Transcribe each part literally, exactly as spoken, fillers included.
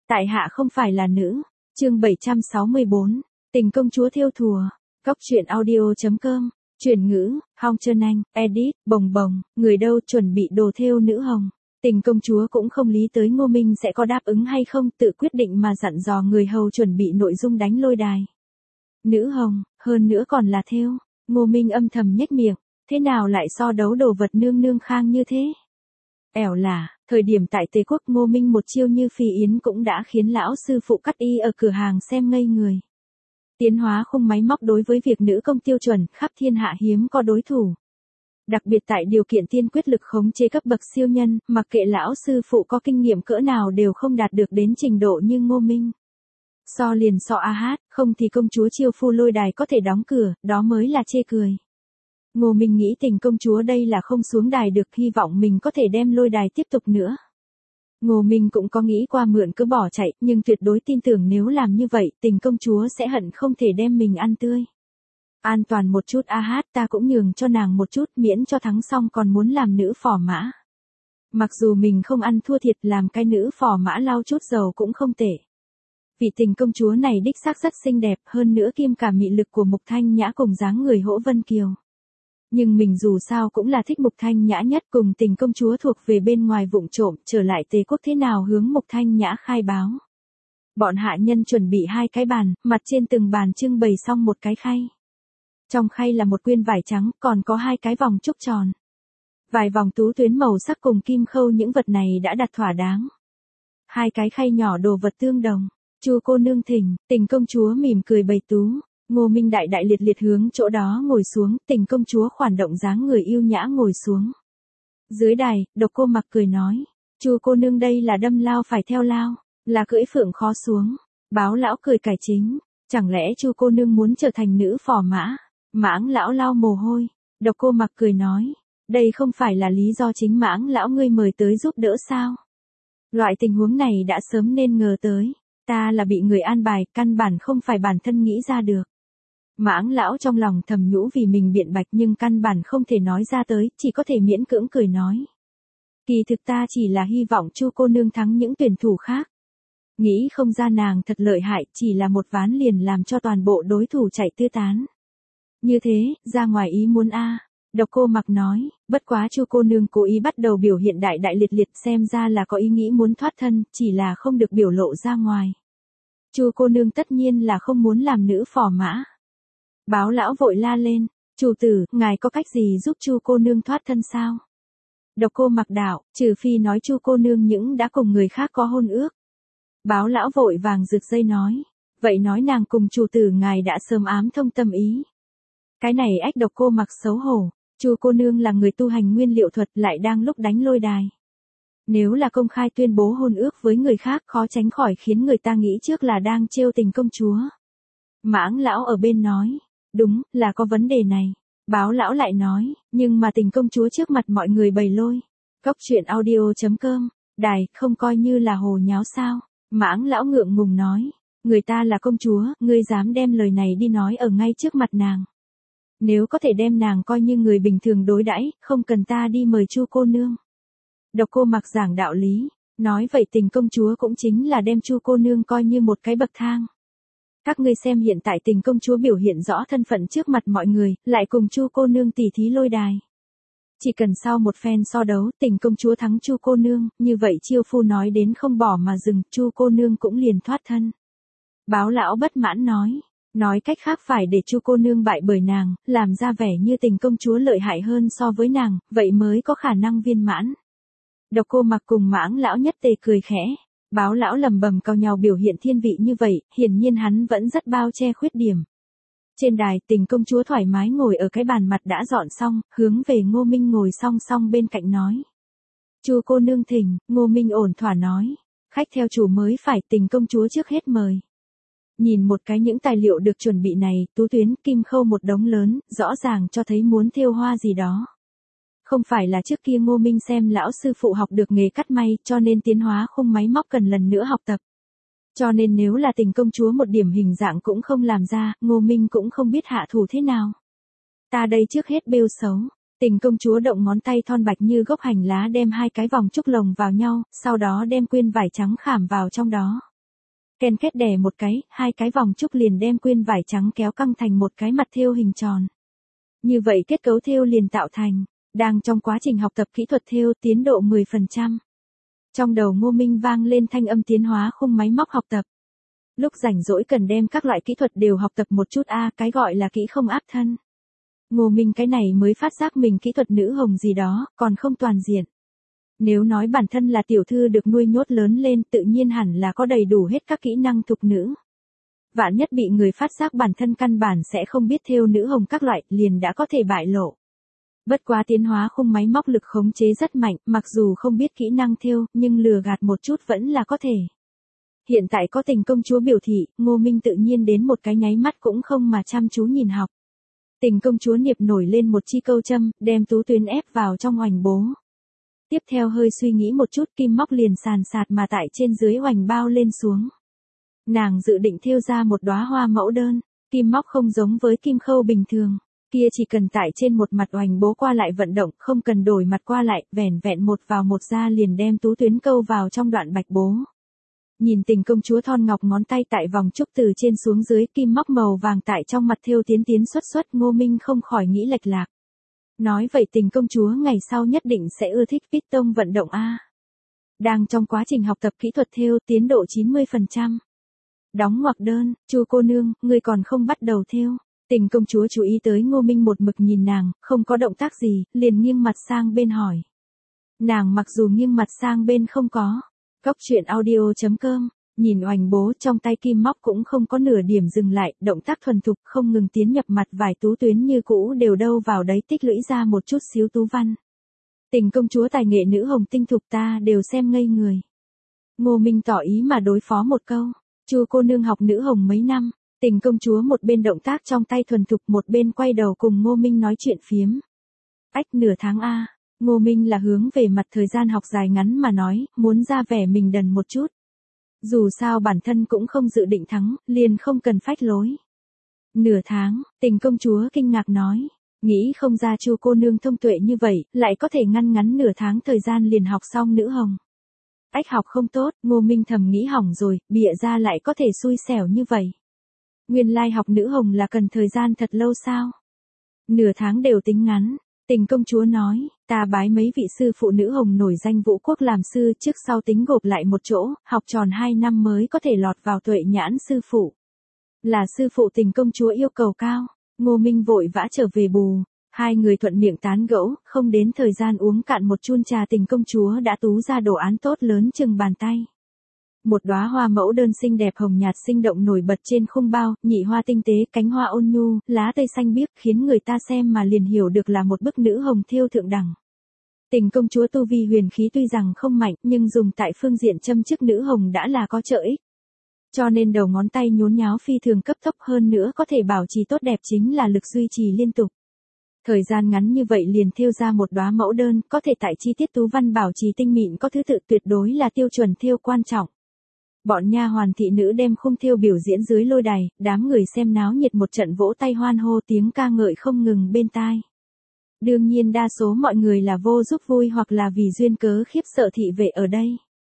Tại hạ không phải là nữ. Chương bảy trăm sáu mươi bốn. Tình công chúa thêu thùa. Góc truyện audio chấm com. Chuyển ngữ, Hong Trân Anh, edit, bồng bồng, người đâu chuẩn bị đồ thêu nữ hồng. Tình công chúa cũng không lý tới Ngô Minh sẽ có đáp ứng hay không, tự quyết định mà dặn dò người hầu chuẩn bị nội dung đánh lôi đài. Nữ hồng, hơn nữa còn là thêu. Ngô Minh âm thầm nhếch miệng, thế nào lại so đấu đồ vật nương nương khang như thế? Ẻo là, thời điểm tại Tề Quốc Ngô Minh một chiêu như phi yến cũng đã khiến lão sư phụ cắt y ở cửa hàng xem ngây người. Tiến hóa khung máy móc đối với việc nữ công tiêu chuẩn khắp thiên hạ hiếm có đối thủ. Đặc biệt tại điều kiện tiên quyết lực khống chế cấp bậc siêu nhân, mặc kệ lão sư phụ có kinh nghiệm cỡ nào đều không đạt được đến trình độ như Ngô Minh. So liền so a hát, không thì công chúa chiêu phu lôi đài có thể đóng cửa, đó mới là chê cười. Ngô Minh nghĩ tình công chúa đây là không xuống đài được, hy vọng mình có thể đem lôi đài tiếp tục nữa. Ngô Minh cũng có nghĩ qua mượn cứ bỏ chạy, nhưng tuyệt đối tin tưởng nếu làm như vậy, tình công chúa sẽ hận không thể đem mình ăn tươi. An toàn một chút a hát, ta cũng nhường cho nàng một chút, miễn cho thắng xong còn muốn làm nữ phò mã. Mặc dù mình không ăn thua thiệt, làm cái nữ phò mã lau chút dầu cũng không tệ. Vị tình công chúa này đích xác rất xinh đẹp, hơn nữa kiêm cả mị lực của Mục Thanh Nhã cùng dáng người Hỗ Vân Kiều. Nhưng mình dù sao cũng là thích Mục Thanh Nhã nhất, cùng tình công chúa thuộc về bên ngoài vụng trộm, trở lại Tề Quốc thế nào hướng Mục Thanh Nhã khai báo. Bọn hạ nhân chuẩn bị hai cái bàn, mặt trên từng bàn trưng bày xong một cái khay. Trong khay là một quyên vải trắng, còn có hai cái vòng trúc tròn. Vài vòng tú tuyến màu sắc cùng kim khâu, những vật này đã đặt thỏa đáng. Hai cái khay nhỏ đồ vật tương đồng. Chu cô nương thỉnh, tình công chúa mỉm cười bày tú. Ngô Minh đại đại liệt liệt hướng chỗ đó ngồi xuống, tình công chúa khoản động dáng người yêu nhã ngồi xuống. Dưới đài, Độc Cô Mặc cười nói, Chu cô nương đây là đâm lao phải theo lao, là cưỡi phượng khó xuống. Báo lão cười cải chính, chẳng lẽ Chu cô nương muốn trở thành nữ phò mã? Mãng lão lau mồ hôi. Độc Cô Mặc cười nói, đây không phải là lý do chính Mãng lão ngươi mời tới giúp đỡ sao? Loại tình huống này đã sớm nên ngờ tới. Ta là bị người an bài, căn bản không phải bản thân nghĩ ra được. Mãng lão trong lòng thầm nhũ vì mình biện bạch, nhưng căn bản không thể nói ra tới, chỉ có thể miễn cưỡng cười nói. Kỳ thực ta chỉ là hy vọng Chu cô nương thắng những tuyển thủ khác. Nghĩ không ra nàng thật lợi hại, chỉ là một ván liền làm cho toàn bộ đối thủ chạy tứ tán. Như thế, ra ngoài ý muốn a. Độc Cô Mặc nói, bất quá Chu cô nương cố ý bắt đầu biểu hiện đại đại liệt liệt, xem ra là có ý nghĩ muốn thoát thân, chỉ là không được biểu lộ ra ngoài. Chu cô nương tất nhiên là không muốn làm nữ phò mã. Báo lão vội la lên, chủ tử, ngài có cách gì giúp Chu cô nương thoát thân sao? Độc Cô Mặc đạo, trừ phi nói Chu cô nương những đã cùng người khác có hôn ước. Báo lão vội vàng rực dây nói, vậy nói nàng cùng chủ tử ngài đã sớm ám thông tâm ý. Cái này ách. Độc Cô Mặc xấu hổ, Chu cô nương là người tu hành nguyên liệu thuật, lại đang lúc đánh lôi đài. Nếu là công khai tuyên bố hôn ước với người khác, khó tránh khỏi khiến người ta nghĩ trước là đang trêu tình công chúa. Mãng lão ở bên nói, đúng, là có vấn đề này. Báo lão lại nói, nhưng mà tình công chúa trước mặt mọi người bày lôi. Góc truyện audio chấm com, đài, không coi như là hồ nháo sao? Mãng lão ngượng ngùng nói, người ta là công chúa, ngươi dám đem lời này đi nói ở ngay trước mặt nàng. Nếu có thể đem nàng coi như người bình thường đối đãi, không cần ta đi mời Chu cô nương. Độc Cô Mặc giảng đạo lý, nói vậy tình công chúa cũng chính là đem Chu cô nương coi như một cái bậc thang. Các ngươi xem hiện tại tình công chúa biểu hiện rõ thân phận trước mặt mọi người, lại cùng Chu cô nương tỉ thí lôi đài. Chỉ cần sau một phen so đấu, tình công chúa thắng Chu cô nương, như vậy chiêu phu nói đến không bỏ mà dừng, Chu cô nương cũng liền thoát thân. Báo lão bất mãn nói, nói cách khác phải để Chu cô nương bại bởi nàng, làm ra vẻ như tình công chúa lợi hại hơn so với nàng, vậy mới có khả năng viên mãn. Độc Cô Mặc cùng Mãng lão nhất tề cười khẽ. Báo lão lầm bầm cau nhau biểu hiện thiên vị như vậy, hiển nhiên hắn vẫn rất bao che khuyết điểm. Trên đài, tình công chúa thoải mái ngồi ở cái bàn mặt đã dọn xong, hướng về Ngô Minh ngồi song song bên cạnh nói. Chu cô nương thỉnh. Ngô Minh ổn thỏa nói, khách theo chủ mới phải, tình công chúa trước hết mời. Nhìn một cái những tài liệu được chuẩn bị này, tú tuyến, kim khâu một đống lớn, rõ ràng cho thấy muốn thêu hoa gì đó. Không phải là trước kia Ngô Minh xem lão sư phụ học được nghề cắt may, cho nên tiến hóa khung máy móc cần lần nữa học tập. Cho nên nếu là tình công chúa một điểm hình dạng cũng không làm ra, Ngô Minh cũng không biết hạ thủ thế nào. Ta đây trước hết bêu xấu. Tình công chúa động ngón tay thon bạch như gốc hành lá đem hai cái vòng trúc lồng vào nhau, sau đó đem quyên vải trắng khảm vào trong đó. Ken kết đè một cái, hai cái vòng trúc liền đem quyên vải trắng kéo căng thành một cái mặt thêu hình tròn. Như vậy kết cấu thêu liền tạo thành, đang trong quá trình học tập kỹ thuật thêu tiến độ mười phần trăm. Trong đầu Ngô Minh vang lên thanh âm tiến hóa khung máy móc học tập. Lúc rảnh rỗi cần đem các loại kỹ thuật đều học tập một chút a, à, cái gọi là kỹ không áp thân. Ngô Minh cái này mới phát giác mình kỹ thuật nữ hồng gì đó, còn không toàn diện. Nếu nói bản thân là tiểu thư được nuôi nhốt lớn lên tự nhiên hẳn là có đầy đủ hết các kỹ năng thục nữ. Vạn nhất bị người phát giác bản thân căn bản sẽ không biết thêu nữ hồng các loại liền đã có thể bại lộ. Bất quá tiến hóa khung máy móc lực khống chế rất mạnh, mặc dù không biết kỹ năng thêu, nhưng lừa gạt một chút vẫn là có thể. Hiện tại có Tình công chúa biểu thị, Ngô Minh tự nhiên đến một cái nháy mắt cũng không mà chăm chú nhìn học. Tình công chúa niệp nổi lên một chi câu châm, đem tú tuyến ép vào trong oành bố. Tiếp theo hơi suy nghĩ một chút, kim móc liền sàn sạt mà tại trên dưới oành bao lên xuống. Nàng dự định thêu ra một đóa hoa mẫu đơn, kim móc không giống với kim khâu bình thường, kia chỉ cần tại trên một mặt oành bố qua lại vận động, không cần đổi mặt qua lại, vẻn vẹn một vào một ra liền đem tú tuyến câu vào trong đoạn bạch bố. Nhìn Tình công chúa thon ngọc ngón tay tại vòng trúc từ trên xuống dưới, kim móc màu vàng tại trong mặt thêu tiến tiến xuất xuất, Ngô Minh không khỏi nghĩ lệch lạc. Nói vậy Tình công chúa ngày sau nhất định sẽ ưa thích piston vận động a. Đang trong quá trình học tập kỹ thuật thêu, tiến độ chín mươi phần trăm. Đóng ngoặc đơn, Chu cô nương, ngươi còn không bắt đầu thêu. Tình công chúa chú ý tới Ngô Minh một mực nhìn nàng, không có động tác gì, liền nghiêng mặt sang bên hỏi. Nàng mặc dù nghiêng mặt sang bên không có. Góc truyện audio chấm com, nhìn oành bố trong tay kim móc cũng không có nửa điểm dừng lại, động tác thuần thục không ngừng tiến nhập mặt vài tú tuyến như cũ đều đâu vào đấy tích lũy ra một chút xíu tú văn. Tình công chúa tài nghệ nữ hồng tinh thục ta đều xem ngây người. Ngô Minh tỏ ý mà đối phó một câu, Chu cô nương học nữ hồng mấy năm. Tình công chúa một bên động tác trong tay thuần thục một bên quay đầu cùng Ngô Minh nói chuyện phiếm. Ách nửa tháng a. Ngô Minh là hướng về mặt thời gian học dài ngắn mà nói, muốn ra vẻ mình đần một chút. Dù sao bản thân cũng không dự định thắng, liền không cần phách lối. Nửa tháng, Tình công chúa kinh ngạc nói, nghĩ không ra Chu cô nương thông tuệ như vậy, lại có thể ngăn ngắn nửa tháng thời gian liền học xong nữ hồng. Ách học không tốt, Ngô Minh thầm nghĩ hỏng rồi, bịa ra lại có thể xui xẻo như vậy. Nguyên lai học nữ hồng là cần thời gian thật lâu sao? Nửa tháng đều tính ngắn. Tình công chúa nói, ta bái mấy vị sư phụ nữ hồng nổi danh vũ quốc làm sư, trước sau tính gộp lại một chỗ, học tròn hai năm mới có thể lọt vào tuệ nhãn sư phụ. Là sư phụ Tình công chúa yêu cầu cao, Ngô Minh vội vã trở về bù, hai người thuận miệng tán gẫu, không đến thời gian uống cạn một chun trà Tình công chúa đã tú ra đồ án tốt lớn chừng bàn tay. Một đóa hoa mẫu đơn xinh đẹp hồng nhạt sinh động nổi bật trên khung bao, nhị hoa tinh tế, cánh hoa ôn nhu, lá cây xanh biếc khiến người ta xem mà liền hiểu được là một bức nữ hồng thêu thượng đẳng. Tình công chúa tu vi huyền khí tuy rằng không mạnh nhưng dùng tại phương diện châm chức nữ hồng đã là có trợ ích. Cho nên đầu ngón tay nhốn nháo phi thường cấp tốc hơn nữa có thể bảo trì tốt đẹp chính là lực duy trì liên tục. Thời gian ngắn như vậy liền thêu ra một đóa mẫu đơn, có thể tại chi tiết tú văn bảo trì tinh mịn có thứ tự tuyệt đối là tiêu chuẩn thêu quan trọng. Bọn nha hoàn thị nữ đem khung thêu biểu diễn dưới lôi đài, đám người xem náo nhiệt một trận vỗ tay hoan hô tiếng ca ngợi không ngừng bên tai. Đương nhiên đa số mọi người là vô giúp vui hoặc là vì duyên cớ khiếp sợ thị vệ ở đây.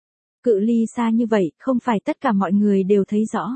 Cự ly xa như vậy, không phải tất cả mọi người đều thấy rõ.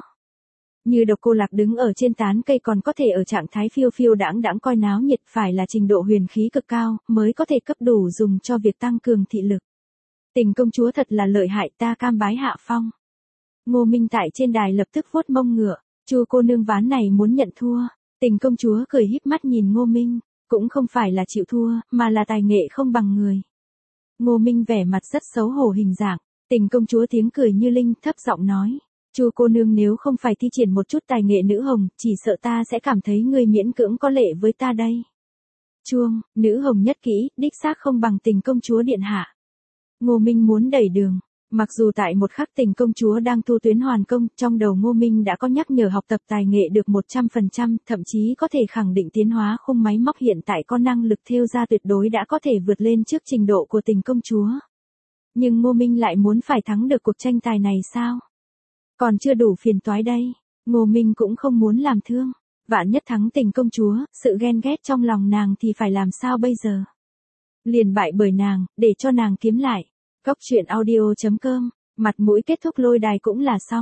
Như Độc Cô Lạc đứng ở trên tán cây còn có thể ở trạng thái phiêu phiêu đãng đãng coi náo nhiệt, phải là trình độ huyền khí cực cao, mới có thể cấp đủ dùng cho việc tăng cường thị lực. Tình công chúa thật là lợi hại, ta cam bái hạ phong. Ngô Minh tại trên đài lập tức vuốt mông ngựa, Chu cô nương ván này muốn nhận thua. Tình công chúa cười híp mắt nhìn Ngô Minh, cũng không phải là chịu thua, mà là tài nghệ không bằng người. Ngô Minh vẻ mặt rất xấu hổ hình dạng, Tình công chúa tiếng cười như linh thấp giọng nói, Chu cô nương nếu không phải thi triển một chút tài nghệ nữ hồng, chỉ sợ ta sẽ cảm thấy ngươi miễn cưỡng có lệ với ta đây. Chuông, nữ hồng nhất kỹ, đích xác không bằng Tình công chúa điện hạ. Ngô Minh muốn đẩy đường. Mặc dù tại một khắc Tình công chúa đang tu tuyến hoàn công, trong đầu Ngô Minh đã có nhắc nhở học tập tài nghệ được một trăm phần trăm, thậm chí có thể khẳng định tiến hóa khung máy móc hiện tại có năng lực thêu ra tuyệt đối đã có thể vượt lên trước trình độ của Tình công chúa. Nhưng Ngô Minh lại muốn phải thắng được cuộc tranh tài này sao? Còn chưa đủ phiền toái đây, Ngô Minh cũng không muốn làm thương. Vạn nhất thắng Tình công chúa, sự ghen ghét trong lòng nàng thì phải làm sao bây giờ? Liền bại bởi nàng, để cho nàng kiếm lại. Góc truyện audio chấm com, mặt mũi kết thúc lôi đài cũng là xong.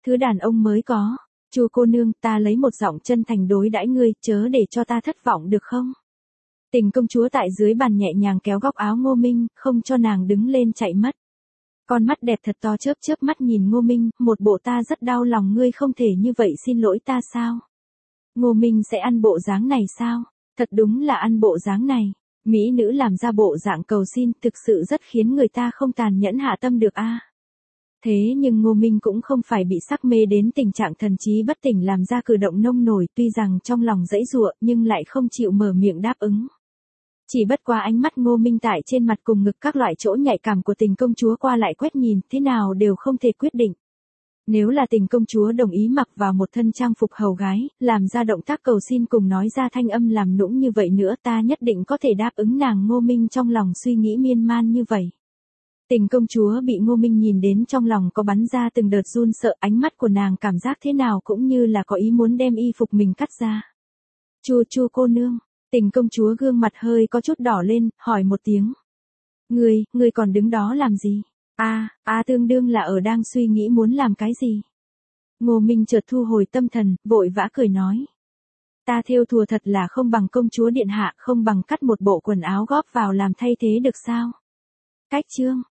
thứ đàn ông mới có. Chu cô nương, ta lấy một giọng chân thành đối đãi ngươi, chớ để cho ta thất vọng được không? Tình công chúa tại dưới bàn nhẹ nhàng kéo góc áo Ngô Minh, không cho nàng đứng lên chạy mất. Con mắt đẹp thật to chớp chớp mắt nhìn Ngô Minh, một bộ ta rất đau lòng ngươi không thể như vậy xin lỗi ta sao? Ngô Minh sẽ ăn bộ dáng này sao? Thật đúng là ăn bộ dáng này. Mỹ nữ làm ra bộ dạng cầu xin thực sự rất khiến người ta không tàn nhẫn hạ tâm được a. Thế nhưng Ngô Minh cũng không phải bị sắc mê đến tình trạng thần trí bất tỉnh làm ra cử động nông nổi, tuy rằng trong lòng dãy giụa nhưng lại không chịu mở miệng đáp ứng. Chỉ bất qua ánh mắt Ngô Minh tại trên mặt cùng ngực các loại chỗ nhạy cảm của tình công chúa qua lại quét nhìn, thế nào đều không thể quyết định. Nếu là tình công chúa đồng ý mặc vào một thân trang phục hầu gái, làm ra động tác cầu xin cùng nói ra thanh âm làm nũng như vậy nữa, ta nhất định có thể đáp ứng nàng. Ngô Minh trong lòng suy nghĩ miên man như vậy. Tình công chúa bị Ngô Minh nhìn đến trong lòng có bắn ra từng đợt run sợ, ánh mắt của nàng cảm giác thế nào cũng như là có ý muốn đem y phục mình cắt ra. Chu Chu cô nương, tình công chúa gương mặt hơi có chút đỏ lên, hỏi một tiếng. Ngươi, ngươi còn đứng đó làm gì? A, a tương đương là ở đang suy nghĩ muốn làm cái gì? Ngô Minh chợt thu hồi tâm thần, vội vã cười nói. Ta thêu thùa thật là không bằng công chúa điện hạ, không bằng cắt một bộ quần áo góp vào làm thay thế được sao? Cách chương,